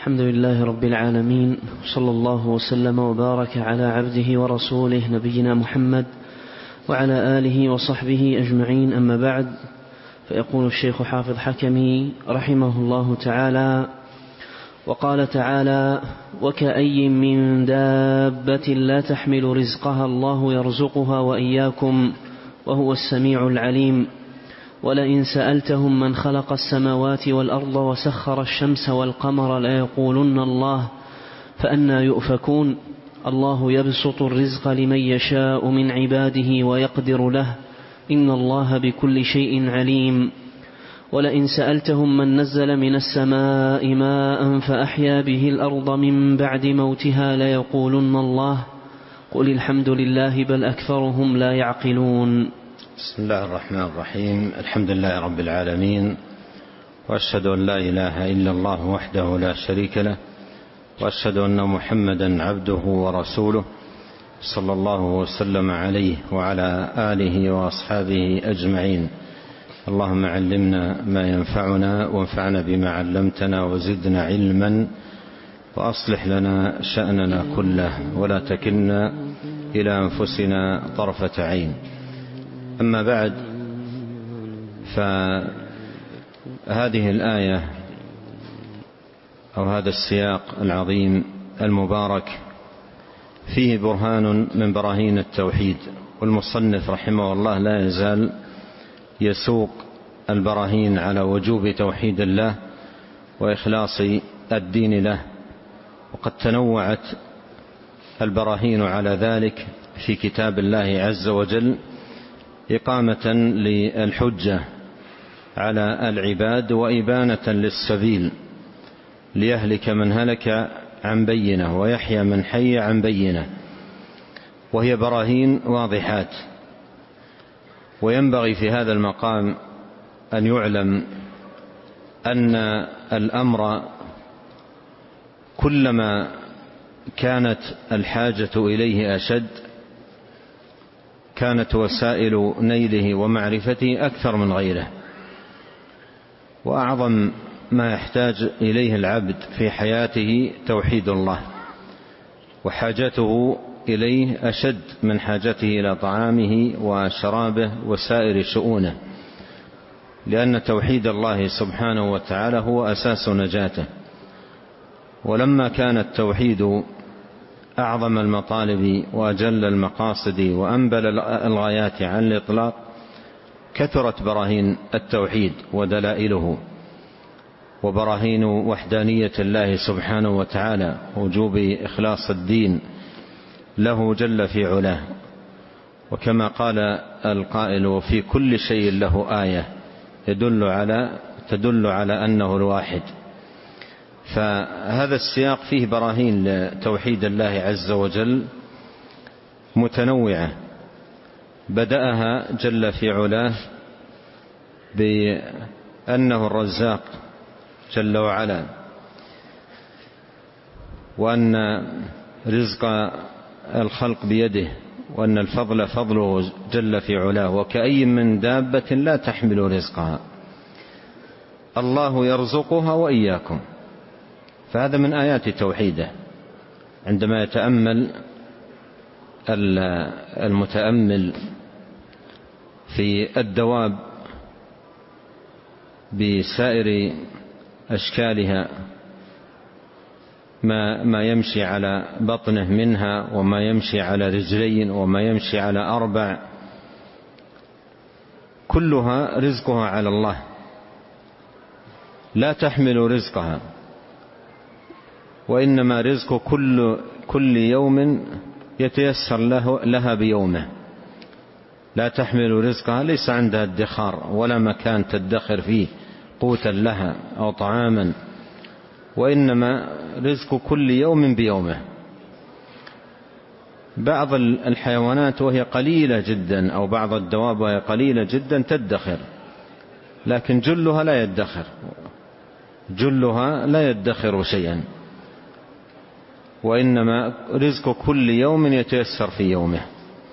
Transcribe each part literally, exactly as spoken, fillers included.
الحمد لله رب العالمين، صلى الله وسلم وبارك على عبده ورسوله نبينا محمد وعلى آله وصحبه أجمعين، أما بعد. فيقول الشيخ حافظ حكمي رحمه الله تعالى: وقال تعالى: وكأي من دابة لا تحمل رزقها الله يرزقها وإياكم وهو السميع العليم. ولئن سألتهم من خلق السماوات والأرض وسخر الشمس والقمر ليقولن الله، فأنى يؤفكون. الله يبسط الرزق لمن يشاء من عباده ويقدر له، إن الله بكل شيء عليم. ولئن سألتهم من نزل من السماء ماء فأحيا به الأرض من بعد موتها ليقولن الله، قل الحمد لله بل أكثرهم لا يعقلون. بسم الله الرحمن الرحيم. الحمد لله رب العالمين، وأشهد أن لا إله إلا الله وحده لا شريك له، وأشهد أن محمدا عبده ورسوله صلى الله وسلم عليه وعلى آله وأصحابه أجمعين. اللهم علمنا ما ينفعنا وانفعنا بما علمتنا وزدنا علما، وأصلح لنا شأننا كله ولا تكلنا إلى أنفسنا طرفة عين. أما بعد، فهذه الآية أو هذا السياق العظيم المبارك فيه برهان من براهين التوحيد، والمصنف رحمه الله لا يزال يسوق البراهين على وجوب توحيد الله وإخلاص الدين له، وقد تنوعت البراهين على ذلك في كتاب الله عز وجل إقامة للحجة على العباد وإبانة للسبيل، ليهلك من هلك عن بينة ويحيى من حي عن بينة، وهي براهين واضحات. وينبغي في هذا المقام أن يعلم أن الأمر كلما كانت الحاجة إليه أشد كانت وسائل نيله ومعرفته أكثر من غيره، وأعظم ما يحتاج إليه العبد في حياته توحيد الله، وحاجته إليه أشد من حاجته إلى طعامه وشرابه وسائر شؤونه، لأن توحيد الله سبحانه وتعالى هو أساس نجاته. ولما كان التوحيد أعظم المطالب وأجل المقاصد وأنبل الغايات عن الإطلاق، كثرت براهين التوحيد ودلائله، وبراهين وحدانية الله سبحانه وتعالى، وجوب إخلاص الدين له جل في علاه. وكما قال القائل: وفي كل شيء له آية يدل على تدل على أنه الواحد. فهذا السياق فيه براهين لتوحيد الله عز وجل متنوعة، بدأها جل في علاه بأنه الرزاق جل وعلا، وأن رزق الخلق بيده، وأن الفضل فضله جل في علاه. وكأي من دابة لا تحمل رزقها الله يرزقها وإياكم. فهذا من آيات توحيده. عندما يتأمل المتأمل في الدواب بسائر أشكالها، ما ما يمشي على بطنه منها، وما يمشي على رجلين، وما يمشي على أربع، كلها رزقها على الله، لا تحمل رزقها، وإنما رزق كل كل يوم يتيسر له لها بيومه. لا تحمل رزقها، ليس عندها ادخار ولا مكان تدخر فيه قوتا لها أو طعاما، وإنما رزق كل يوم بيومه. بعض الحيوانات وهي قليلة جدا، أو بعض الدواب وهي قليلة جدا تدخر، لكن جلها لا يدخر، جلها لا يدخر شيئا، وإنما رزق كل يوم يتيسر في يومه.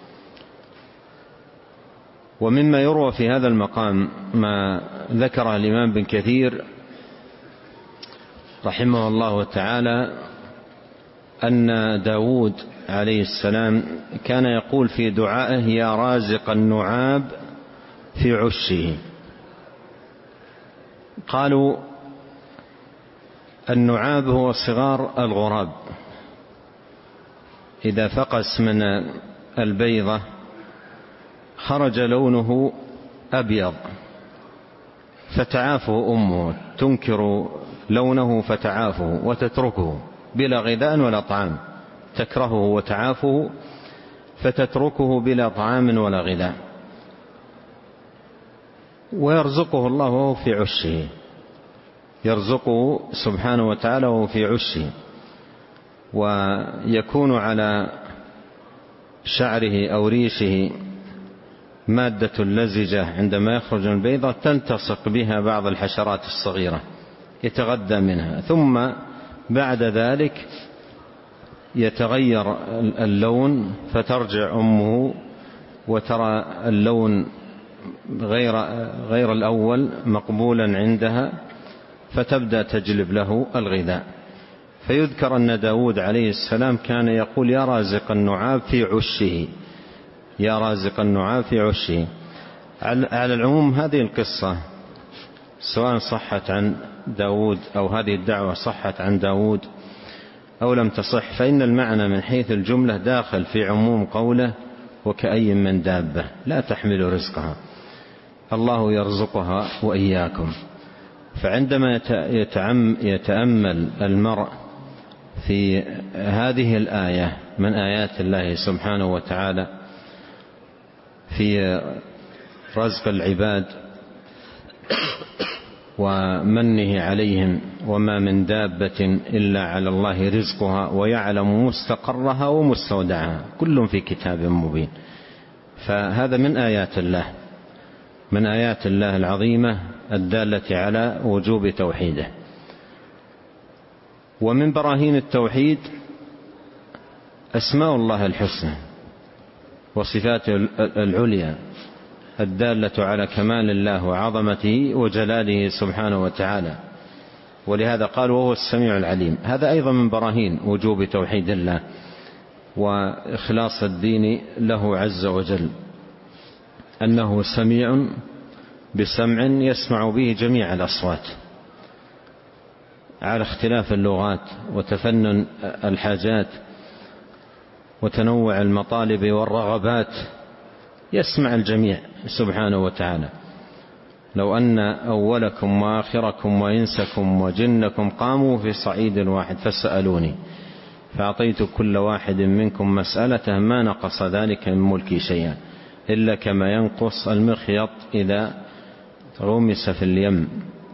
ومما يروى في هذا المقام ما ذكره الإمام ابن كثير رحمه الله تعالى أن داود عليه السلام كان يقول في دعائه: يا رازق النعاب في عشه. قالوا النعاب هو صغار الغراب، إذا فقس من البيضة خرج لونه أبيض فتعافه أمه، تنكر لونه فتعافه وتتركه بلا غذاء ولا طعام، تكرهه وتعافه فتتركه بلا طعام ولا غذاء، ويرزقه الله وهو في عشه، يرزقه سبحانه وتعالى وهو في عشه، ويكون على شعره أو ريشه مادة لزجة عندما يخرج من البيضة تلتصق بها بعض الحشرات الصغيرة يتغذى منها، ثم بعد ذلك يتغير اللون فترجع أمه وترى اللون غير, غير الأول مقبولا عندها، فتبدأ تجلب له الغذاء. فيذكر أن داود عليه السلام كان يقول: يا رازق النعاب في عشه، يا رازق النعاب في عشه. على العموم هذه القصة سواء صحت عن داود أو هذه الدعوة صحت عن داود أو لم تصح، فإن المعنى من حيث الجملة داخل في عموم قوله: وكأي من دابة لا تحمل رزقها، الله يرزقها وإياكم. فعندما يتأمل المرء في هذه الآية من آيات الله سبحانه وتعالى في رزق العباد ومنه عليهم: وما من دابة إلا على الله رزقها ويعلم مستقرها ومستودعها كل في كتاب مبين. فهذا من آيات الله، من آيات الله العظيمة الدالة على وجوب توحيده. ومن براهين التوحيد أسماء الله الحسنى وصفاته العليا الدالة على كمال الله وعظمته وجلاله سبحانه وتعالى، ولهذا قال: وهو السميع العليم. هذا أيضا من براهين وجوب توحيد الله وإخلاص الدين له عز وجل، أنه سميع بسمع يسمع به جميع الأصوات على اختلاف اللغات وتفنن الحاجات وتنوع المطالب والرغبات، يسمع الجميع سبحانه وتعالى. لو أن أولكم وآخركم وإنسكم وجنكم قاموا في صعيد واحد فسألوني فأعطيت كل واحد منكم مسألته ما نقص ذلك من ملكي شيئا إلا كما ينقص المخيط إذا رمس في اليم.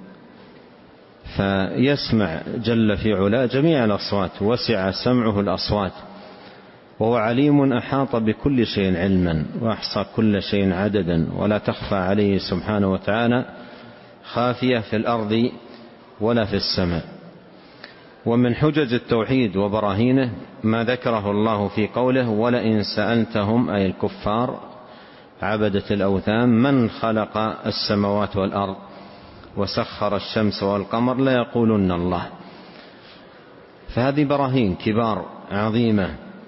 فيسمع جل في علا جميع الأصوات، وسع سمعه الأصوات، وهو عليم أحاط بكل شيء علما وأحصى كل شيء عددا، ولا تخفى عليه سبحانه وتعالى خافية في الأرض ولا في السماء. ومن حجج التوحيد وبراهينه ما ذكره الله في قوله: ولئن سألتهم أي الكفار عبدة الأوثان من خلق السماوات والأرض وسخر الشمس والقمر ليقولن الله. فهذه براهين كبار عظيمة.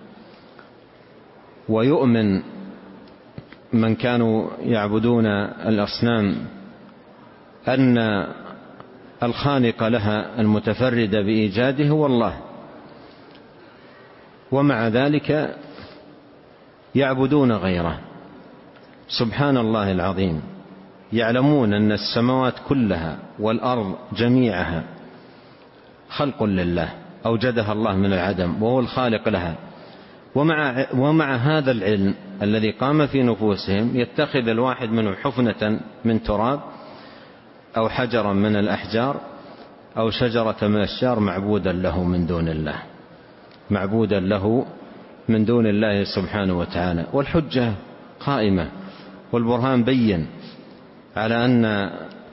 ويؤمن من كانوا يعبدون الأصنام أن الخالق لها المتفرد بإيجاده هو الله، ومع ذلك يعبدون غيره. سبحان الله العظيم، يعلمون أن السماوات كلها والأرض جميعها خلق لله أوجدها الله من العدم وهو الخالق لها، ومع, ومع هذا العلم الذي قام في نفوسهم يتخذ الواحد منهم حفنة من تراب أو حجرا من الأحجار أو شجرة من الأشجار معبودا له من دون الله، معبودا له من دون الله سبحانه وتعالى. والحجة قائمة والبرهان بين على أن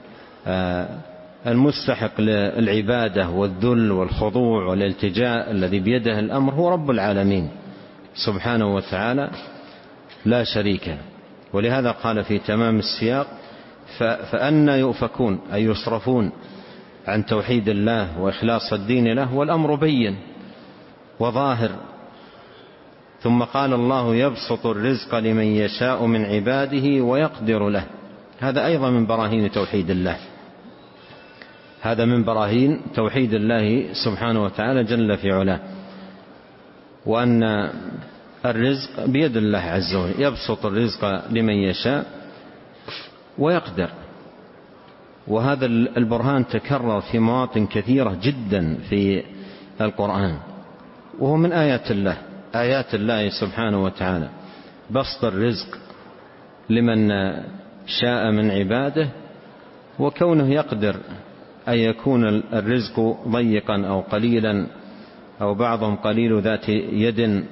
المستحق للعبادة والذل والخضوع والالتجاء الذي بيده الأمر هو رب العالمين سبحانه وتعالى لا شريك له. ولهذا قال في تمام السياق: فأنى يؤفكون أي يصرفون عن توحيد الله وإخلاص الدين له، والأمر بين وظاهر. ثم قال الله: يبسط الرزق لمن يشاء من عباده ويقدر له. هذا أيضا من براهين توحيد الله، هذا من براهين توحيد الله سبحانه وتعالى جل في علاه، وأن الرزق بيد الله عز وجل، يبسط الرزق لمن يشاء ويقدر. وهذا البرهان تكرر في مواطن كثيرة جدا في القرآن، وهو من آيات الله، آيات الله سبحانه وتعالى، بسط الرزق لمن شاء من عباده، وكونه يقدر أن يكون الرزق ضيقا أو قليلا أو بعضهم قليل ذات يد،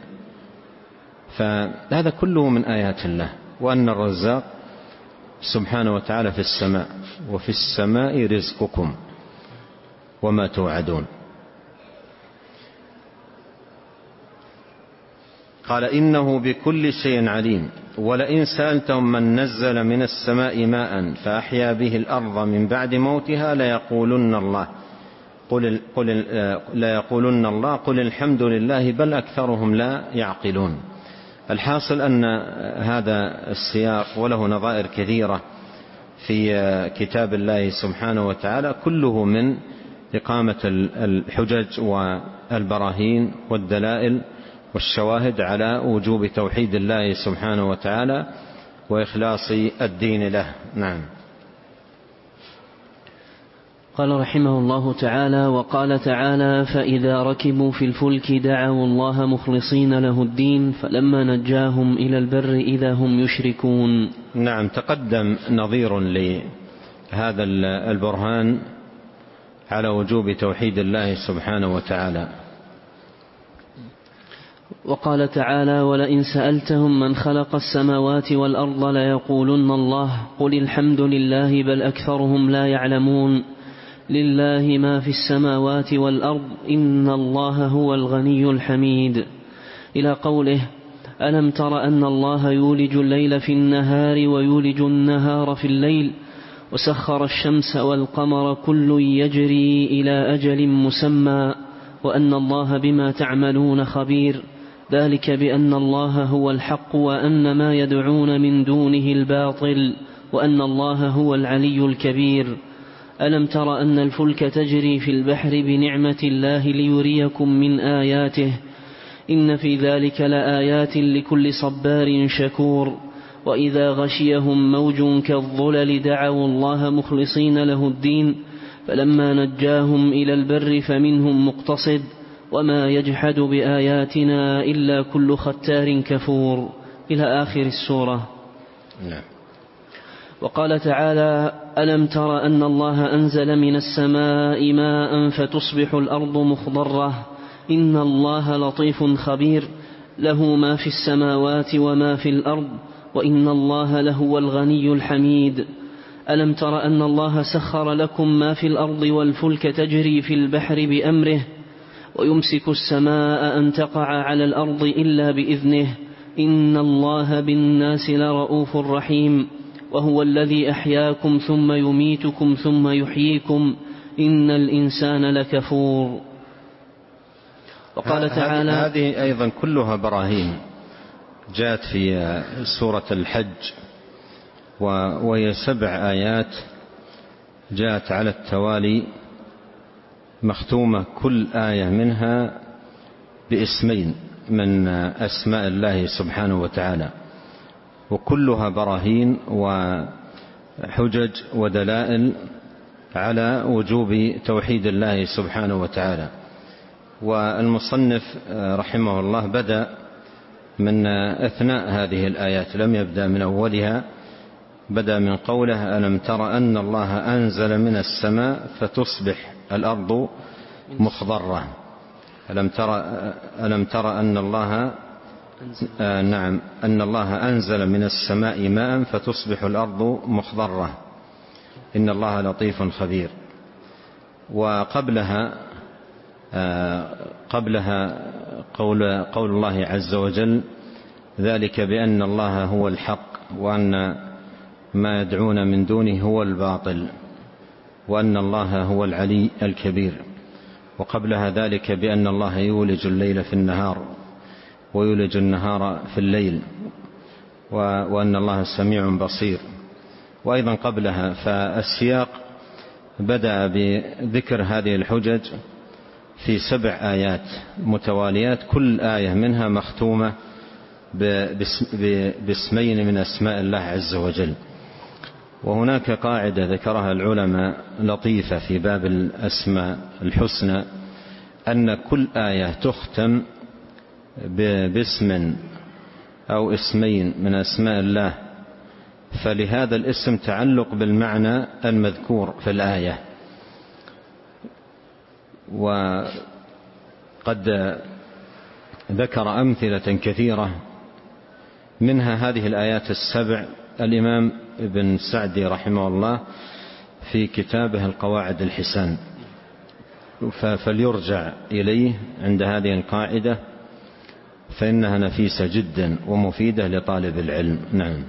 فهذا كله من آيات الله. وأن الرزاق سبحانه وتعالى في السماء، وفي السماء رزقكم وما توعدون. قال: إنه بكل شيء عليم. ولئن سألتهم من نزل من السماء ماء فأحيا به الأرض من بعد موتها ليقولن الله قل, قل ليقولن الله قل الحمد لله بل أكثرهم لا يعقلون. الحاصل أن هذا السياق وله نظائر كثيرة في كتاب الله سبحانه وتعالى، كله من إقامة الحجج والبراهين والدلائل والشواهد على وجوب توحيد الله سبحانه وتعالى وإخلاص الدين له. نعم. قال رحمه الله تعالى: وقال تعالى: فإذا ركبوا في الفلك دعوا الله مخلصين له الدين فلما نجاهم إلى البر إذا هم يشركون. نعم، تقدم نظير لهذا البرهان على وجوب توحيد الله سبحانه وتعالى. وقال تعالى: ولئن سألتهم من خلق السماوات والأرض ليقولن الله قل الحمد لله بل أكثرهم لا يعلمون. لله ما في السماوات والأرض إن الله هو الغني الحميد، إلى قوله: ألم تر أن الله يولج الليل في النهار ويولج النهار في الليل وسخر الشمس والقمر كل يجري إلى أجل مسمى وأن الله بما تعملون خبير. ذلك بأن الله هو الحق وأن ما يدعون من دونه الباطل وأن الله هو العلي الكبير. ألم تر أن الفلك تجري في البحر بنعمة الله ليريكم من آياته إن في ذلك لآيات لكل صبار شكور. وإذا غشيهم موج كالظلل دعوا الله مخلصين له الدين فلما نجاهم إلى البر فمنهم مقتصد وما يجحد بآياتنا إلا كل ختار كفور، إلى آخر السورة. نعم. وقال تعالى: ألم تر أن الله أنزل من السماء ماء فتصبح الأرض مخضرة إن الله لطيف خبير له ما في السماوات وما في الأرض وإن الله لهو الغني الحميد. ألم تر أن الله سخر لكم ما في الأرض والفلك تجري في البحر بأمره ويمسك السماء أن تقع على الأرض إلا بإذنه إن الله بالناس لرؤوف رحيم. وهو الذي أحياكم ثم يميتكم ثم يحييكم إن الإنسان لكفور. وقال تعالى: هذه أيضا كلها براهين جاءت في سورة الحج، وهي سبع آيات جاءت على التوالي مختومة، كل آية منها باسمين من أسماء الله سبحانه وتعالى، وكلها براهين وحجج ودلائل على وجوب توحيد الله سبحانه وتعالى. والمصنف رحمه الله بدأ من أثناء هذه الآيات، لم يبدأ من أولها، بدأ من قوله: ألم تر أن الله أنزل من السماء فتصبح الأرض مخضرة. ألم تر ألم تر أن الله آه نعم أن الله أنزل من السماء ماء فتصبح الأرض مخضرة إن الله لطيف خبير. وقبلها آه قبلها قول, قول الله عز وجل: ذلك بأن الله هو الحق وأن ما يدعون من دونه هو الباطل. وأن الله هو العلي الكبير، وقبلها ذلك بأن الله يولج الليل في النهار ويولج النهار في الليل، وأن الله سميع بصير. وأيضا قبلها فالسياق بدأ بذكر هذه الحجج في سبع آيات متواليات، كل آية منها مختومة باسمين من أسماء الله عز وجل. وهناك قاعدة ذكرها العلماء لطيفة في باب الأسماء الحسنى، أن كل آية تختم باسم أو اسمين من أسماء الله فلهذا الاسم تعلق بالمعنى المذكور في الآية. وقد ذكر أمثلة كثيرة منها هذه الآيات السبع الإمام ابن سعدي رحمه الله في كتابه القواعد الحسان، فليرجع إليه عند هذه القاعدة فإنها نفيسة جدا ومفيدة لطالب العلم. نعم.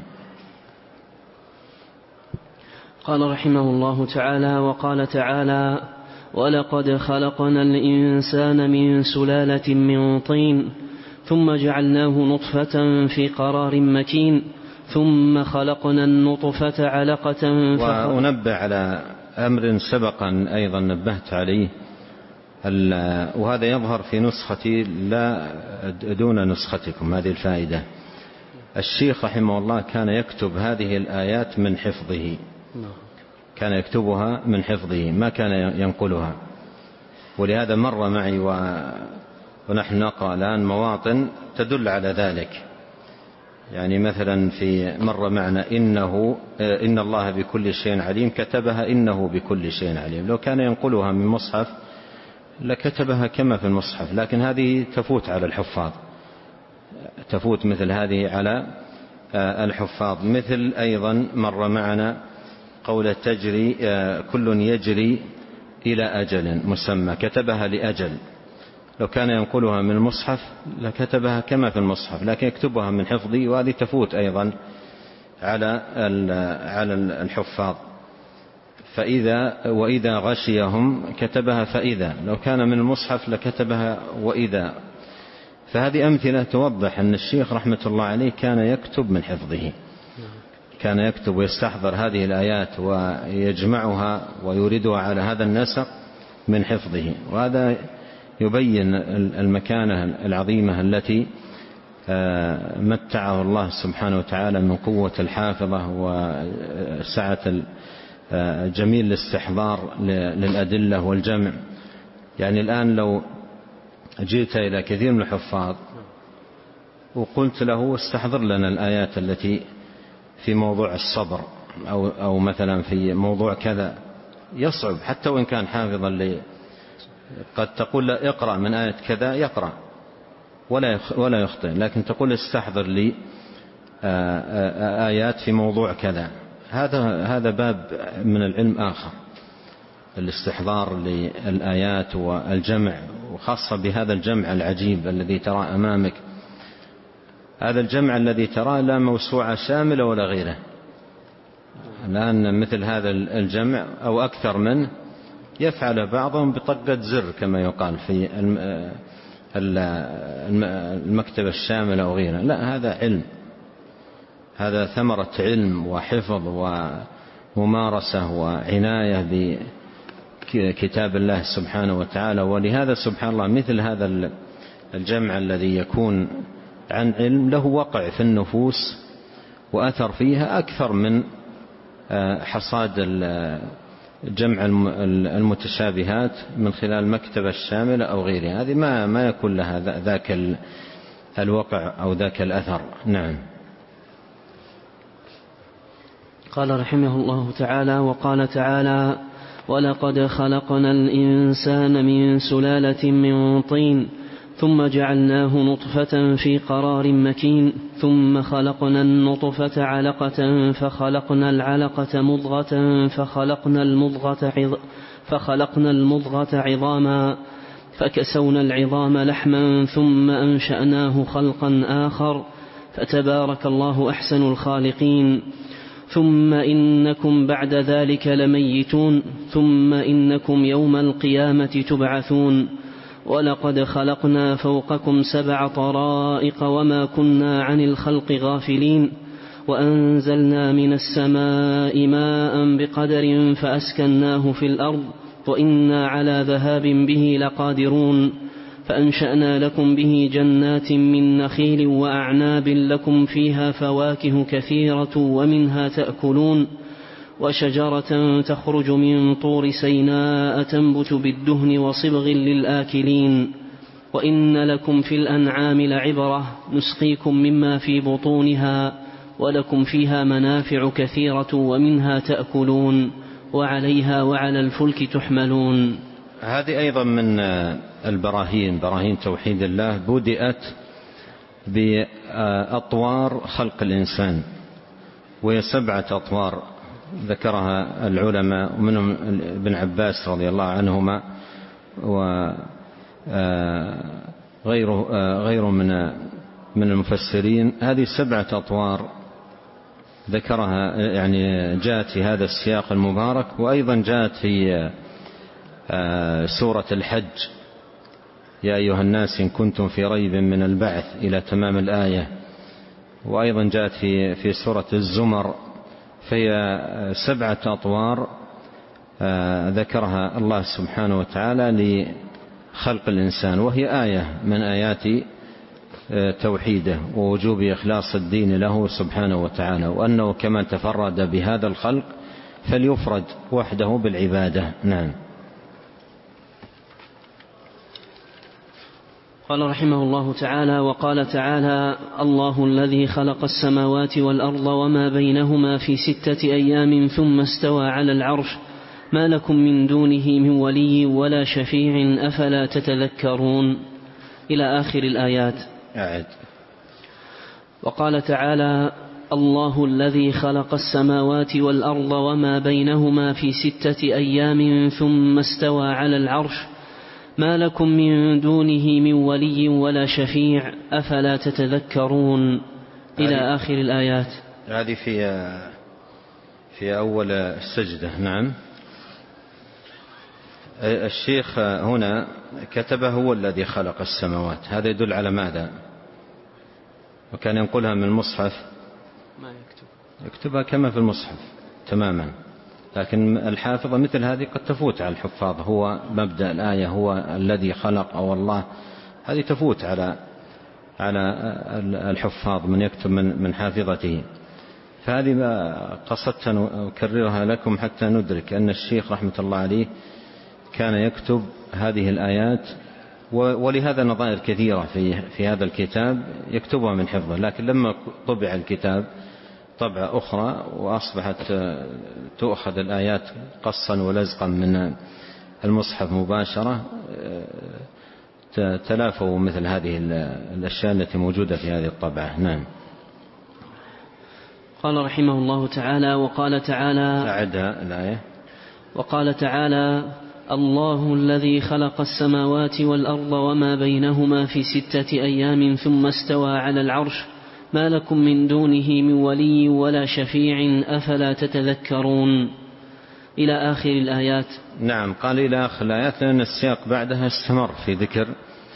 قال رحمه الله تعالى: وقال تعالى: ولقد خلقنا الإنسان من سلالة من طين ثم جعلناه نطفة في قرار مكين ثم خلقنا النطفة علقة. وأنبه على أمر سبقا أيضا نبهت عليه، وهذا يظهر في نسختي لا دون نسختكم، هذه الفائدة. الشيخ رحمه الله كان يكتب هذه الآيات من حفظه، كان يكتبها من حفظه ما كان ينقلها، ولهذا مر معي ونحن نقرأ الآن مواطن تدل على ذلك. يعني مثلا في مر معنا إنه إن الله بكل شيء عليم، كتبها إنه بكل شيء عليم. لو كان ينقلها من مصحف لكتبها كما في المصحف، لكن هذه تفوت على الحفاظ، تفوت مثل هذه على الحفاظ. مثل أيضا مر معنا قول تجري كل يجري إلى أجل مسمى، كتبها لأجل. لو كان ينقلها من المصحف لكتبها كما في المصحف، لكن يكتبها من حفظي، وهذه تفوت أيضا على على الحفاظ. فإذا وإذا غشيهم كتبها فإذا، لو كان من المصحف لكتبها وإذا. فهذه أمثلة توضح أن الشيخ رحمة الله عليه كان يكتب من حفظه، كان يكتب ويستحضر هذه الآيات ويجمعها ويوردها على هذا النسق من حفظه. وهذا يبين المكانة العظيمة التي متعه الله سبحانه وتعالى من قوة الحافظة وسعة جميل الاستحضار للأدلة والجمع. يعني الآن لو جئت إلى كثير من الحفاظ وقلت له استحضر لنا الآيات التي في موضوع الصبر أو, أو مثلا في موضوع كذا، يصعب حتى وإن كان حافظا لي. قد تقول له اقرأ من آية كذا يقرأ ولا ولا يخطئ، لكن تقول استحضر لي آيات في موضوع كذا. هذا هذا باب من العلم آخر، الاستحضار للآيات والجمع، وخاصة بهذا الجمع العجيب الذي ترى أمامك. هذا الجمع الذي تراه لا موسوعة شاملة ولا غيره. الآن مثل هذا الجمع أو أكثر منه يفعل بعضهم بطقة زر كما يقال في المكتبة الشاملة أو غيرها. لا، هذا علم، هذا ثمرة علم وحفظ وممارسة وعناية بكتاب الله سبحانه وتعالى. ولهذا سبحان الله مثل هذا الجمع الذي يكون عن علم له وقع في النفوس وأثر فيها أكثر من حصاد جمع المتشابهات من خلال مكتبة الشاملة أو غيرها. هذه ما ما يكون لها ذاك الوقع أو ذاك الأثر. نعم. قال رحمه الله تعالى: وقال تعالى: ولقد خلقنا الإنسان من سلالة من طين ثم جعلناه نطفة في قرار مكين ثم خلقنا النطفة علقة فخلقنا العلقة مضغة فخلقنا المضغة, عظ... فخلقنا المضغة عظاما فكسونا العظام لحما ثم أنشأناه خلقا آخر فتبارك الله أحسن الخالقين. ثم إنكم بعد ذلك لميتون ثم إنكم يوم القيامة تبعثون ولقد خلقنا فوقكم سبع طرائق وما كنا عن الخلق غافلين وأنزلنا من السماء ماء بقدر فأسكناه في الأرض وإنا على ذهاب به لقادرون فأنشأنا لكم به جنات من نخيل وأعناب لكم فيها فواكه كثيرة ومنها تأكلون وشجرة تخرج من طور سيناء تنبت بالدهن وصبغ للآكلين وإن لكم في الأنعام لعبرة نسقيكم مما في بطونها ولكم فيها منافع كثيرة ومنها تأكلون وعليها وعلى الفلك تحملون. هذه أيضا من البراهين، براهين توحيد الله، بدأت بأطوار خلق الإنسان، وهي سبعة أطوار ذكرها العلماء ومنهم ابن عباس رضي الله عنهما وغيره غيره من من المفسرين. هذه سبعة أطوار ذكرها، يعني جاءت في هذا السياق المبارك، وأيضا جاءت في سورة الحج: يا أيها الناس إن كنتم في ريب من البعث إلى تمام الآية، وأيضا جاءت في في سورة الزمر. فهي سبعة أطوار ذكرها الله سبحانه وتعالى لخلق الإنسان، وهي آية من آيات توحيده ووجوب إخلاص الدين له سبحانه وتعالى، وأنه كما تفرد بهذا الخلق فليفرد وحده بالعبادة. نعم. قال رحمه الله تعالى: وقال تعالى: الله الذي خلق السماوات والأرض وما بينهما في ستة أيام ثم استوى على العرش ما لكم من دونه من ولي ولا شفيع أفلا تتذكرون، إلى آخر الآيات. أعد. وقال تعالى: الله الذي خلق السماوات والأرض وما بينهما في ستة أيام ثم استوى على العرش ما لكم من دونه من ولي ولا شفيع أفلا تتذكرون، إلى آخر الآيات. هذه في في أول السجدة. نعم. الشيخ هنا كتبه هو الذي خلق السماوات، هذا يدل على ماذا؟ وكان ينقلها من المصحف ما يكتب يكتبها كما في المصحف تماما، لكن الحافظة مثل هذه قد تفوت على الحفاظ. هو مبدأ الآية هو الذي خلق أو الله، هذه تفوت على على الحفاظ من يكتب من من حافظته. فهذه ما قصدت أن أكررها لكم حتى ندرك أن الشيخ رحمة الله عليه كان يكتب هذه الآيات، ولهذا نظائر كثيرة في في هذا الكتاب يكتبها من حفظه، لكن لما طبع الكتاب طبعة أخرى وأصبحت تؤخذ الآيات قصا ولزقا من المصحف مباشرة، تلافوا مثل هذه الأشياء التي موجودة في هذه الطبعة. نعم. قال رحمه الله تعالى: وقال تعالى أعدها الآية. وقال تعالى: الله الذي خلق السماوات والأرض وما بينهما في ستة أيام ثم استوى على العرش ما لكم من دونه من ولي ولا شفيع أفلا تتذكرون، إلى آخر الآيات. نعم. قال إلى آخر الآيات لأن السياق بعدها استمر في ذكر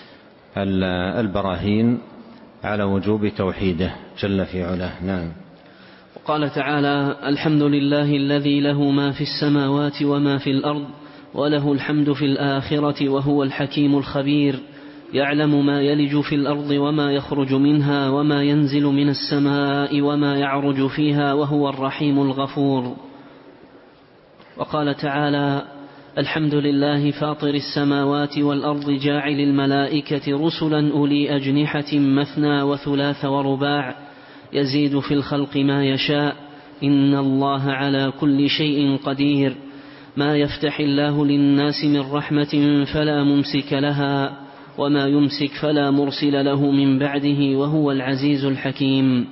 البراهين على وجوب توحيده جل في علاه. نعم. وقال تعالى: الحمد لله الذي له ما في السماوات وما في الأرض وله الحمد في الآخرة وهو الحكيم الخبير، يعلم ما يلج في الأرض وما يخرج منها وما ينزل من السماء وما يعرج فيها وهو الرحيم الغفور. وقال تعالى: الحمد لله فاطر السماوات والأرض جاعل الملائكة رسلا أولي أجنحة مثنى وثلاث ورباع يزيد في الخلق ما يشاء إن الله على كل شيء قدير، ما يفتح الله للناس من رحمة فلا ممسك لها وما يمسك فلا مرسل له من بعده وهو العزيز الحكيم.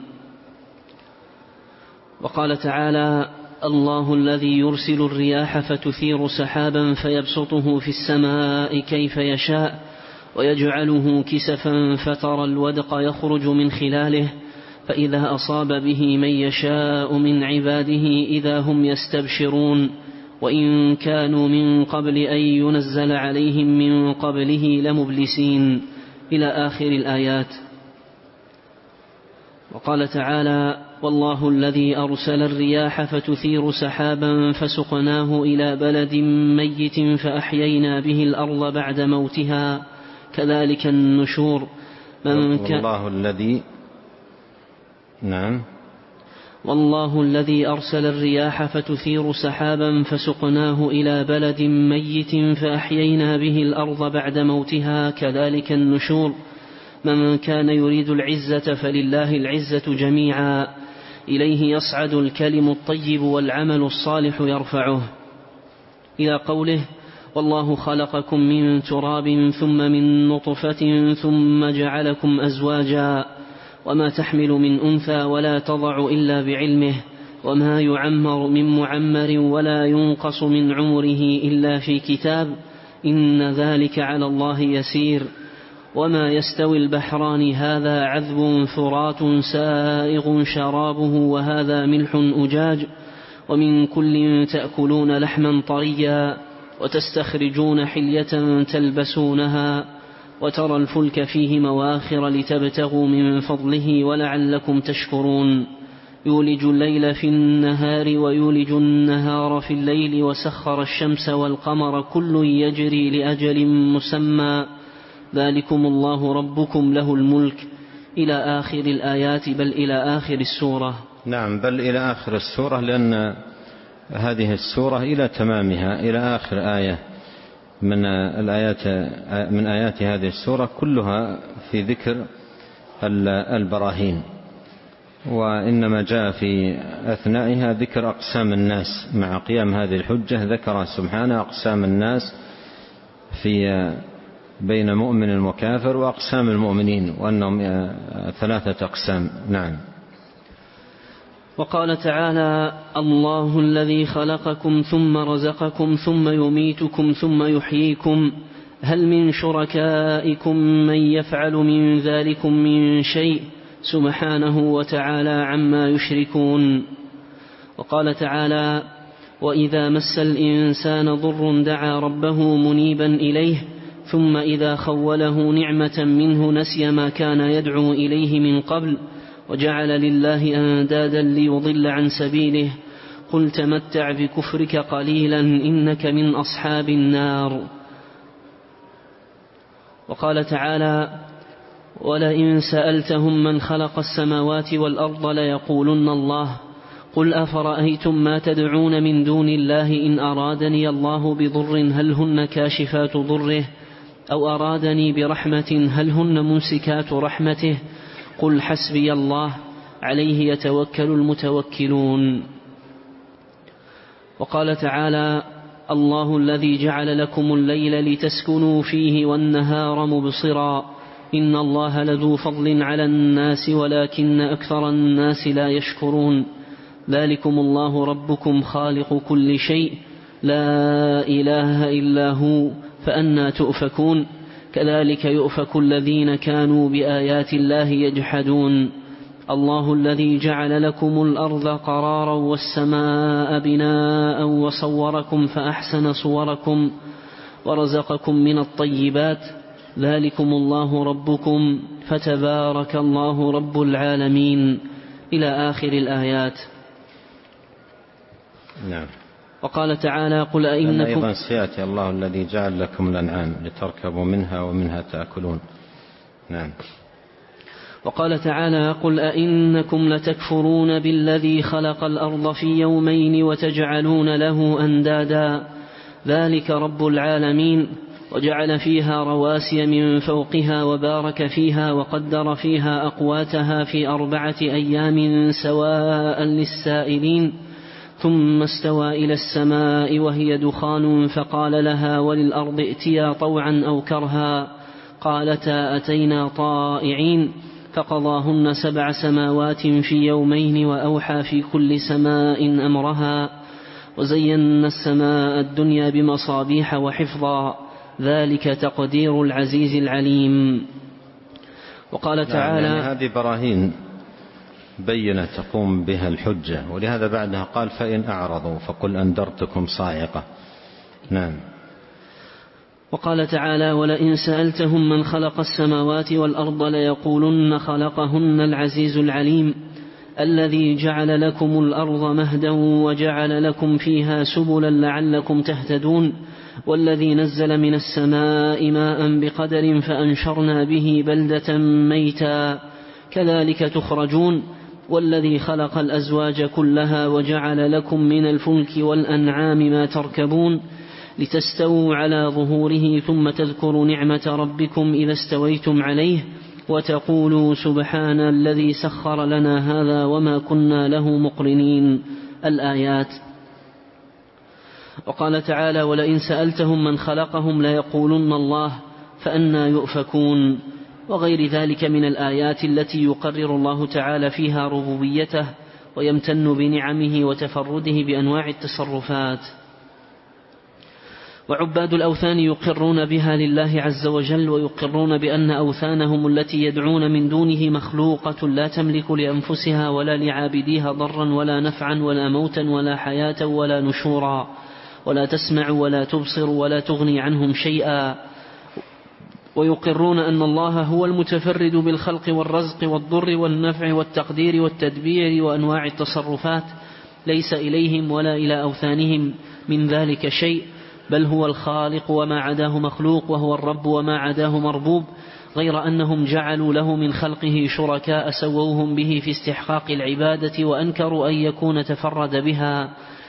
وقال تعالى: الله الذي يرسل الرياح فتثير سحابا فيبسطه في السماء كيف يشاء ويجعله كسفا فترى الودق يخرج من خلاله فإذا أصاب به من يشاء من عباده إذا هم يستبشرون وإن كانوا من قبل أن ينزل عليهم من قبله لمبلسين إلى آخر الآيات. وقال تعالى: والله الذي أرسل الرياح فتثير سحابا فسقناه إلى بلد ميت فأحيينا به الأرض بعد موتها كذلك النشور. من ك... والله الذي نعم والله الذي أرسل الرياح فتثير سحابا فسقناه إلى بلد ميت فأحيينا به الأرض بعد موتها كذلك النشور. من كان يريد العزة فلله العزة جميعا إليه يصعد الكلم الطيب والعمل الصالح يرفعه، إلى قوله: والله خلقكم من تراب ثم من نطفة ثم جعلكم أزواجا وما تحمل من أنثى ولا تضع إلا بعلمه وما يعمر من معمر ولا ينقص من عمره إلا في كتاب إن ذلك على الله يسير. وما يستوي البحران هذا عذب فرات سائغ شرابه وهذا ملح أجاج ومن كل تأكلون لحما طريا وتستخرجون حلية تلبسونها وترى الفلك فيه مواخر لتبتغوا من فضله ولعلكم تشكرون. يولج الليل في النهار ويولج النهار في الليل وسخر الشمس والقمر كل يجري لأجل مسمى ذلكم الله ربكم له الملك إلى آخر الآيات، بل إلى آخر السورة. نعم، بل إلى آخر السورة، لأن هذه السورة إلى تمامها إلى آخر آية من الآيات من آيات هذه السورة كلها في ذكر البراهين، وإنما جاء في أثنائها ذكر أقسام الناس. مع قيام هذه الحجة ذكر سبحانه أقسام الناس في بين مؤمن وكافر وأقسام المؤمنين وأنهم ثلاثة أقسام. نعم. وقال تعالى: الله الذي خلقكم ثم رزقكم ثم يميتكم ثم يحييكم هل من شركائكم من يفعل من ذلكم من شيء سبحانه وتعالى عما يشركون. وقال تعالى: وإذا مس الإنسان ضر دعا ربه منيبا إليه ثم إذا خوله نعمة منه نسي ما كان يدعو إليه من قبل وجعل لله أندادا ليضل عن سبيله قل تمتع بكفرك قليلا إنك من أصحاب النار. وقال تعالى: ولئن سألتهم من خلق السماوات والأرض ليقولن الله قل أفرأيتم ما تدعون من دون الله إن أرادني الله بضر هل هن كاشفات ضره أو أرادني برحمة هل هن ممسكات رحمته قل حسبي الله عليه يتوكل المتوكلون. وقال تعالى: الله الذي جعل لكم الليل لتسكنوا فيه والنهار مبصرا إن الله لذو فضل على الناس ولكن أكثر الناس لا يشكرون. ذلكم الله ربكم خالق كل شيء لا إله إلا هو فأنى تؤفكون كذلك يؤفك الذين كانوا بآيات الله يجحدون. الله الذي جعل لكم الأرض قرارا والسماء بناء وصوركم فأحسن صوركم ورزقكم من الطيبات ذلكم الله ربكم فتبارك الله رب العالمين إلى آخر الآيات. نعم. وقال تعالى: قل أئنكم أيضا سيأتي الله الذي جعل لكم الأنعام لتركبوا منها ومنها تأكلون. نعم. وقال تعالى: قل أئنكم لتكفرون بالذي خلق الأرض في يومين وتجعلون له أندادا ذلك رب العالمين وجعل فيها رواسي من فوقها وبارك فيها وقدر فيها أقواتها في أربعة أيام سواء للسائلين ثم استوى إلى السماء وهي دخان فقال لها وللأرض ائتيا طوعا أو كرها قالتا أتينا طائعين فقضاهن سبع سماوات في يومين وأوحى في كل سماء أمرها وزينا السماء الدنيا بمصابيح وحفظا ذلك تقدير العزيز العليم. وقال تعالى: يعني هذه براهين بينة تقوم بها الحجة، ولهذا بعدها قال فإن أعرضوا فقل أنذرتكم صاعقة. نعم. وقال تعالى ولئن سألتهم من خلق السماوات والأرض ليقولن خلقهن العزيز العليم الذي جعل لكم الأرض مهدا وجعل لكم فيها سبلا لعلكم تهتدون والذي نزل من السماء ماء بقدر فأنشرنا به بلدة ميتا كذلك تخرجون والذي خلق الأزواج كلها وجعل لكم من الفلك والأنعام ما تركبون لتستووا على ظهوره ثم تذكروا نعمة ربكم إذا استويتم عليه وتقولوا سبحان الذي سخر لنا هذا وما كنا له مقرنين. الآيات. وقال تعالى ولئن سألتهم من خلقهم ليقولن الله فأنى يؤفكون، وغير ذلك من الآيات التي يقرر الله تعالى فيها ربوبيته ويمتن بنعمه وتفرده بأنواع التصرفات. وعباد الأوثان يقرون بها لله عز وجل ويقرون بأن أوثانهم التي يدعون من دونه مخلوقة لا تملك لأنفسها ولا لعابديها ضرا ولا نفعا ولا موتا ولا حياة ولا نشورا ولا تسمع ولا تبصر ولا تغني عنهم شيئا، ويقرون أن الله هو المتفرد بالخلق والرزق والضر والنفع والتقدير والتدبير وأنواع التصرفات، ليس إليهم ولا إلى أوثانهم من ذلك شيء، بل هو الخالق وما عداه مخلوق وهو الرب وما عداه مربوب، غير أنهم جعلوا له من خلقه شركاء سووهم به في استحقاق العبادة وأنكروا أن يكون تفرد بها.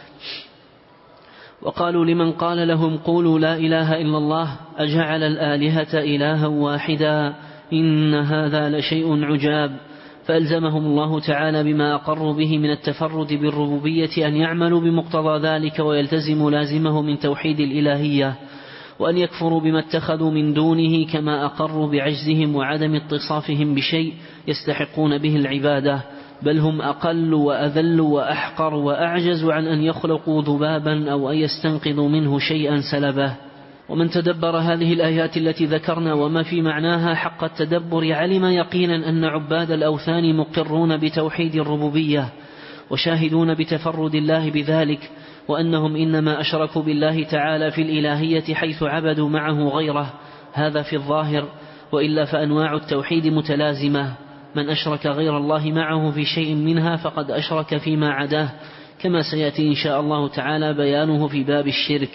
وقالوا لمن قال لهم قولوا لا إله إلا الله أجعل الآلهة إلها واحدا إن هذا لشيء عجاب، فألزمهم الله تعالى بما أقروا به من التفرد بالربوبية أن يعملوا بمقتضى ذلك ويلتزموا لازمه من توحيد الإلهية، وأن يكفروا بما اتخذوا من دونه كما أقروا بعجزهم وعدم اتصافهم بشيء يستحقون به العبادة، بل هم أقل وأذل وأحقر وأعجز عن أن يخلقوا ذبابا أو أن يستنقذوا منه شيئا سلبه. ومن تدبر هذه الآيات التي ذكرنا وما في معناها حق التدبر علم يقينا أن عباد الأوثان مقرون بتوحيد الربوبية وشاهدون بتفرد الله بذلك، وأنهم إنما أشركوا بالله تعالى في الإلهية حيث عبدوا معه غيره، هذا في الظاهر، وإلا فأنواع التوحيد متلازمة، من أشرك غير الله معه في شيء منها فقد أشرك فيما عداه، كما سيأتي إن شاء الله تعالى بيانه في باب الشرك.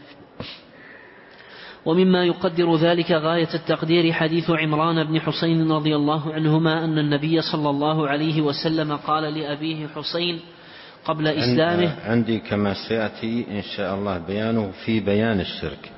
ومما يقدر ذلك غاية التقدير حديث عمران بن حسين رضي الله عنهما أن النبي صلى الله عليه وسلم قال لأبيه حسين قبل إسلامه. عندي كما سيأتي إن شاء الله بيانه في بيان الشرك.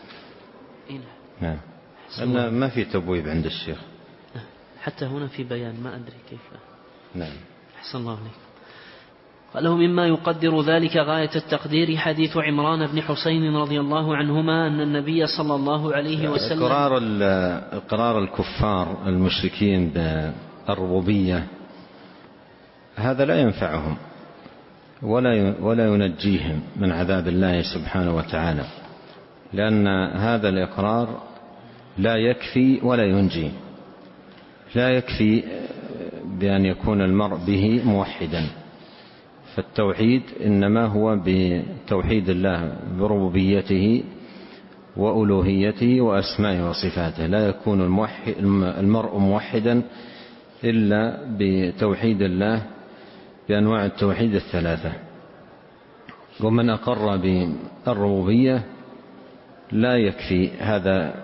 نعم، أن ما في تبويب عند الشيخ، حتى هنا في بيان، ما أدري كيف. نعم. أحسن الله عليك. قاله مما يقدر ذلك غاية التقدير حديث عمران بن حسين رضي الله عنهما أن النبي صلى الله عليه وسلم إقرار إقرار الكفار المشركين بالربوبية هذا لا ينفعهم ولا ولا ينجيهم من عذاب الله سبحانه وتعالى، لأن هذا الإقرار لا يكفي ولا ينجي. لا يكفي بأن يكون المرء به موحدا، فالتوحيد إنما هو بتوحيد الله بربوبيته وألوهيته وأسمائه وصفاته، لا يكون المرء موحدا إلا بتوحيد الله بأنواع التوحيد الثلاثة. ومن أقر بالربوبية لا يكفي هذا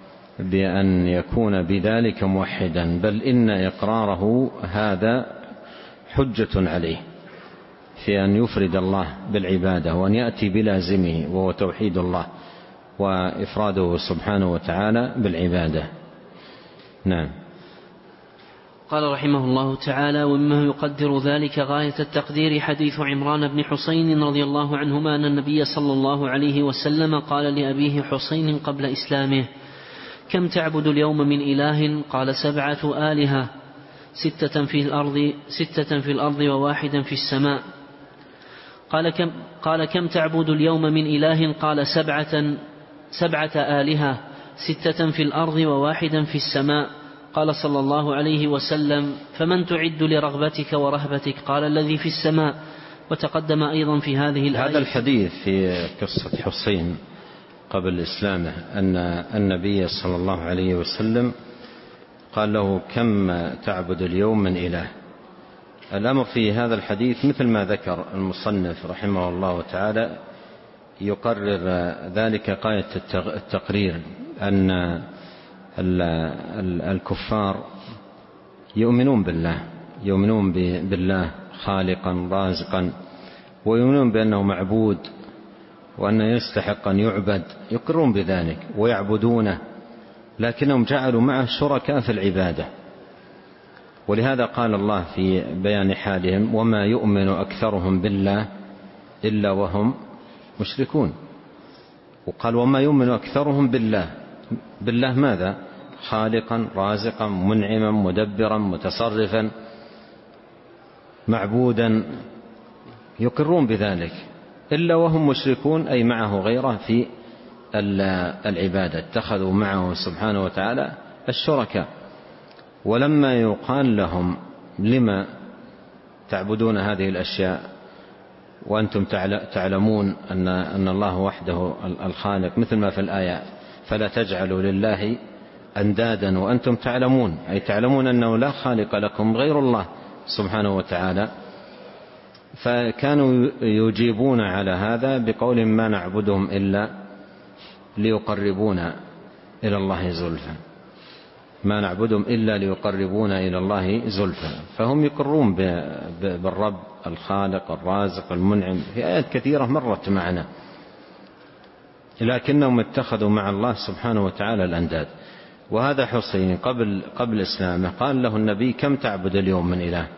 بأن يكون بذلك موحدا، بل إن إقراره هذا حجة عليه في أن يفرد الله بالعبادة وأن يأتي بلازمه وهو توحيد الله وإفراده سبحانه وتعالى بالعبادة. نعم. قال رحمه الله تعالى ومما يقدر ذلك غاية التقدير حديث عمران بن حسين رضي الله عنهما أن النبي صلى الله عليه وسلم قال لأبيه حسين قبل إسلامه كم تعبد اليوم من إله؟ قال سبعة آلهة، ستة في الأرض ستة في الأرض وواحدا في السماء. قال كم, قال كم تعبد اليوم من إله؟ قال سبعة, سبعة آلهة، ستة في الأرض وواحدا في السماء. قال صلى الله عليه وسلم: فمن تعد لرغبتك ورهبتك؟ قال: الذي في السماء. وتقدم أيضا في هذه الآية هذا الحديث في قصة حسين قبل إسلامه أن النبي صلى الله عليه وسلم قال له: كم تعبد اليوم من إله؟ الأمر في هذا الحديث مثل ما ذكر المصنف رحمه الله تعالى يقرر ذلك غاية التقرير، أن الكفار يؤمنون بالله، يؤمنون بالله خالقا رازقا، ويؤمنون بأنه معبود وأنه يستحق أن يعبد، يقرون بذلك ويعبدونه، لكنهم جعلوا معه شركاء في العبادة. ولهذا قال الله في بيان حالهم: وما يؤمن أكثرهم بالله إلا وهم مشركون. وقال: وما يؤمن أكثرهم بالله. بالله ماذا؟ خالقا رازقا منعما مدبرا متصرفا معبودا، يقرون بذلك، إلا وهم مشركون، أي معه غيره في العبادة، اتخذوا معه سبحانه وتعالى الشركاء. ولما يقال لهم: لما تعبدون هذه الأشياء وأنتم تعلمون أن أن الله وحده الخالق، مثل ما في الآية: فلا تجعلوا لله أندادا وأنتم تعلمون، أي تعلمون أنه لا خالق لكم غير الله سبحانه وتعالى. فكانوا يجيبون على هذا بقول: ما نعبدهم إلا ليقربونا إلى الله زلفى، ما نعبدهم إلا ليقربونا إلى الله زلفى. فهم يقرون بالرب الخالق الرازق المنعم في آيات كثيرة مرت معنا، لكنهم اتخذوا مع الله سبحانه وتعالى الأنداد. وهذا حسين قبل قبل إسلامه قال له النبي: كم تعبد اليوم من إله؟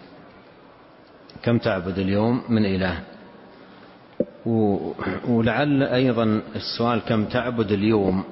كم تعبد اليوم من إله؟ ولعل أيضا السؤال كم تعبد اليوم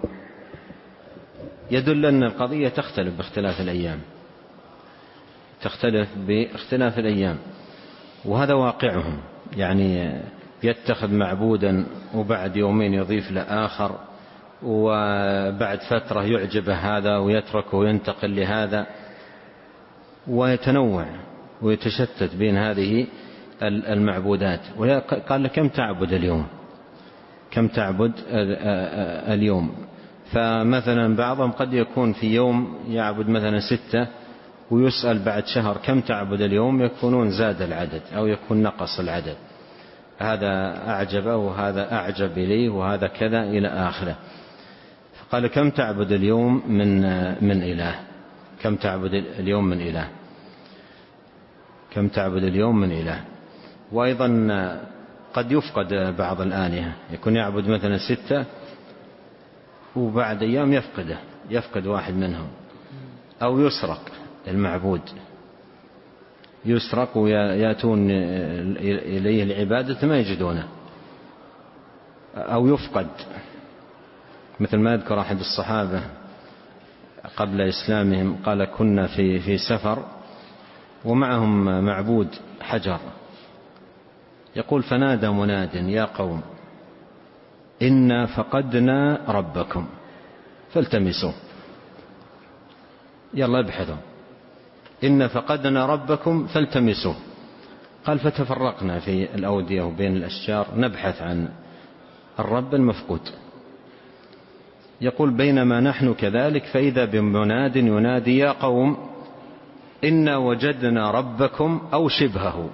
يدل أن القضية تختلف باختلاف الأيام، تختلف باختلاف الأيام، وهذا واقعهم. يعني يتخذ معبودا وبعد يومين يضيف له آخر، وبعد فترة يعجبه هذا ويتركه وينتقل لهذا، ويتنوع ويتشتت بين هذه المعبودات. قال له: كم تعبد اليوم؟ كم تعبد اليوم؟ فمثلا بعضهم قد يكون في يوم يعبد مثلا ستة، ويسأل بعد شهر: كم تعبد اليوم؟ يكونون زاد العدد أو يكون نقص العدد، هذا أعجبه وهذا أعجب إليه وهذا كذا إلى آخره. فقال: كم تعبد اليوم من من إله؟ كم تعبد اليوم من إله؟ كم تعبد اليوم من إله؟ وأيضا قد يفقد بعض الآلهة، يكون يعبد مثلا ستة وبعد أيام يفقده، يفقد واحد منهم، أو يسرق المعبود، يسرق ويأتون إليه العبادة ما يجدونه، أو يفقد، مثل ما يذكر أحد الصحابة قبل إسلامهم قال: كنا في في سفر ومعهم معبود حجر، يقول: فنادى مناد: يا قوم إنا فقدنا ربكم فالتمسوه. يلا ابحثوا، إنا فقدنا ربكم فالتمسوه. قال: فتفرقنا في الأودية وبين الأشجار نبحث عن الرب المفقود. يقول: بينما نحن كذلك فإذا بمناد ينادي: يا قوم إنا وجدنا ربكم أو شبهه.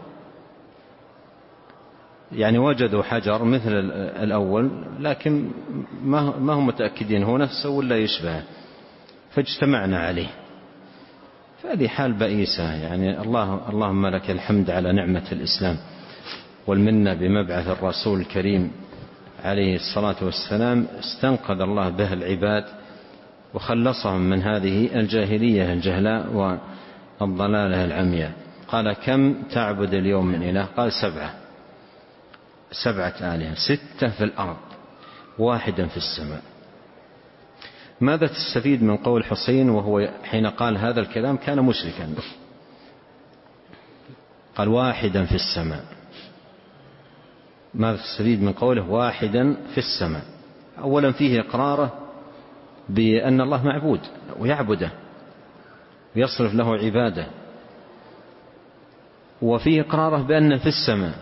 يعني وجدوا حجر مثل الأول، لكن ما هم متأكدين هو نفسه ولا يشبهه، فاجتمعنا عليه. فهذه حال بئيسة. يعني الله اللهم لك الحمد على نعمة الإسلام والمنة بمبعث الرسول الكريم عليه الصلاة والسلام، استنقذ الله به العباد وخلصهم من هذه الجاهلية الجهلاء والضلالة العمياء. قال: كم تعبد اليوم من إله؟ قال: سبعة، سبعة آلهة، ستة في الأرض واحدا في السماء. ماذا تستفيد من قول حسين وهو حين قال هذا الكلام كان مشركا؟ قال: واحدا في السماء. ماذا تستفيد من قوله واحدا في السماء؟ أولا فيه إقراره بأن الله معبود ويعبده، يصرف له عبادة، وفيه إقراره بأن في السماء،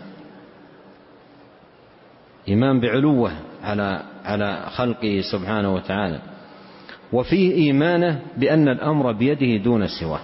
إيمان بعلوه على على خلقه سبحانه وتعالى، وفيه إيمانه بأن الأمر بيده دون سواه.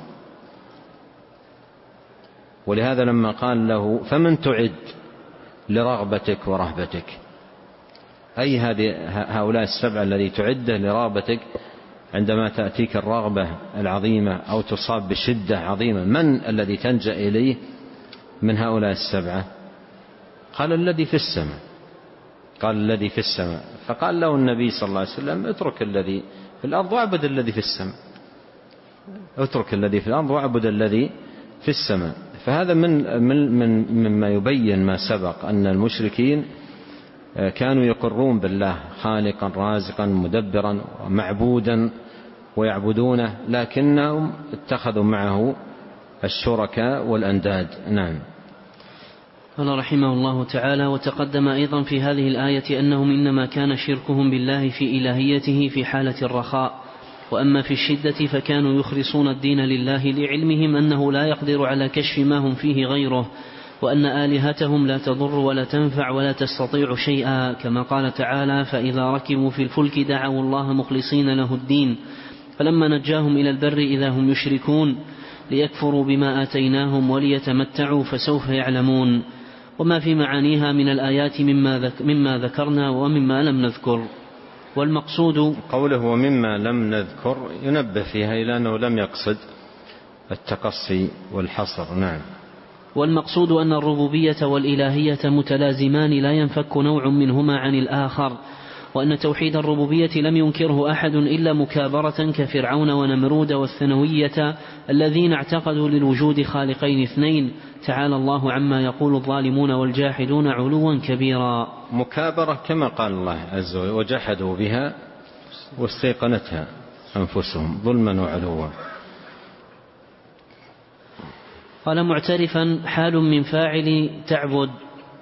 ولهذا لما قال له فمن تعد لرغبتك ورهبتك، أي هؤلاء السبعة الذي تعده لرغبتك عندما تأتيك الرغبة العظيمة أو تصاب بشدة عظيمة، من الذي تلجأ إليه من هؤلاء السبعة؟ قال الذي في السماء، قال الذي في السماء. فقال له النبي صلى الله عليه وسلم اترك الذي في الأرض واعبد الذي في السماء، اترك الذي في الأرض واعبد الذي في السماء. فهذا من من من مما يبين ما سبق أن المشركين كانوا يقرون بالله خالقا رازقا مدبرا ومعبودا ويعبدونه، لكنهم اتخذوا معه الشركاء والأنداد. نعم. قال رحمه الله تعالى: وتقدم أيضا في هذه الآية أنهم إنما كان شركهم بالله في إلهيته في حالة الرخاء، وأما في الشدة فكانوا يخلصون الدين لله لعلمهم أنه لا يقدر على كشف ما هم فيه غيره، وأن آلهتهم لا تضر ولا تنفع ولا تستطيع شيئا، كما قال تعالى: فإذا ركبوا في الفلك دعوا الله مخلصين له الدين فلما نجاهم إلى البر إذا هم يشركون ليكفروا بما آتيناهم وليتمتعوا فسوف يعلمون. وما في معانيها من الآيات مما ذكرنا ومما لم نذكر. والمقصود قوله ومما لم نذكر ينبه فيها إلى أنه لم يقصد التقصي والحصر. نعم. والمقصود أن الربوبية والإلهية متلازمان لا ينفك نوع منهما عن الآخر، وأن توحيد الربوبية لم ينكره أحد إلا مكابرة كفرعون ونمرود والثنوية الذين اعتقدوا للوجود خالقين اثنين، تعالى الله عما يقول الظالمون والجاحدون علوا كبيرا. مكابرة كما قال الله عز وجل: وجحدوا بها واستيقنتها أنفسهم ظلما وعلوا. قال: معترفا حال من فاعل تعبد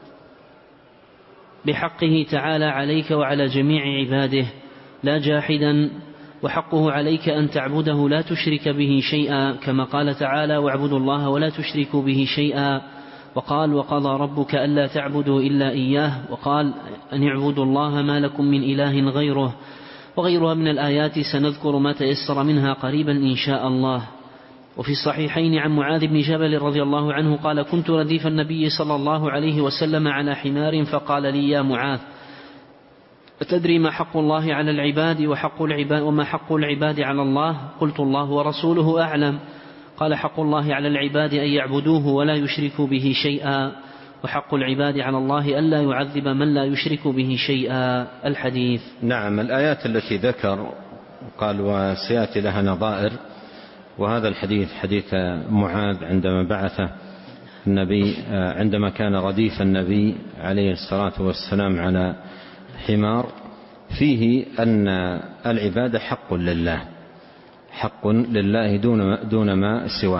بحقه تعالى عليك وعلى جميع عباده، لا جاحدا، وحقه عليك أن تعبده لا تشرك به شيئا، كما قال تعالى: واعبدوا الله ولا تشركوا به شيئا. وقال: وقضى ربك ألا تعبدوا إلا إياه، وقال: أن اعبدوا الله ما لكم من إله غيره. وغيرها من الآيات سنذكر ما تيسر منها قريبا إن شاء الله. وفي الصحيحين عن معاذ بن جبل رضي الله عنه قال: كنت رديف النبي صلى الله عليه وسلم على حمار فقال لي: يا معاذ، أتدري ما حق الله على العباد وحق العباد وما حق العباد على الله؟ قلت: الله ورسوله أعلم. قال: حق الله على العباد أن يعبدوه ولا يشركوا به شيئا، وحق العباد على الله ألا يعذب من لا يشرك به شيئا. الحديث. نعم. الآيات التي ذكر قال وسيأتي لها نظائر، وهذا الحديث حديث معاذ عندما بعثه النبي، عندما كان رديف النبي عليه الصلاة والسلام على حمار، فيه أن العبادة حق لله، حق لله دون دون ما سواه،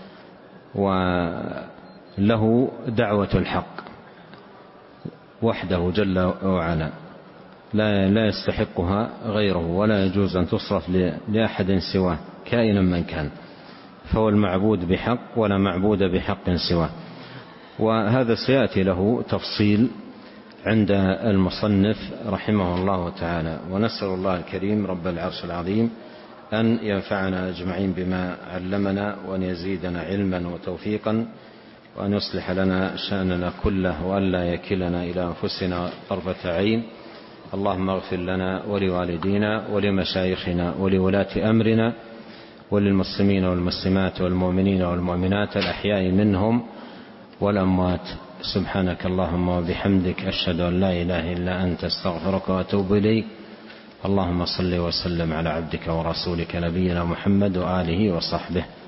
وله دعوة الحق وحده جل وعلا، لا لا يستحقها غيره، ولا يجوز أن تصرف لأحد سواه كائنا من كان، فهو المعبود بحق ولا معبود بحق سواه. وهذا سيأتي له تفصيل عند المصنف رحمه الله تعالى. ونسأل الله الكريم رب العرش العظيم أن ينفعنا أجمعين بما علمنا، وأن يزيدنا علما وتوفيقا، وأن يصلح لنا شأننا كله، وأن لا يكلنا إلى أنفسنا طرفة عين. اللهم اغفر لنا ولوالدينا ولمشايخنا ولولاة أمرنا وللمسلمين والمسلمات والمؤمنين والمؤمنات الأحياء منهم والأموات. سبحانك اللهم وبحمدك، أشهد أن لا إله إلا أنت، استغفرك وأتوب إليك. اللهم صل وسلم على عبدك ورسولك نبينا محمد وآله وصحبه.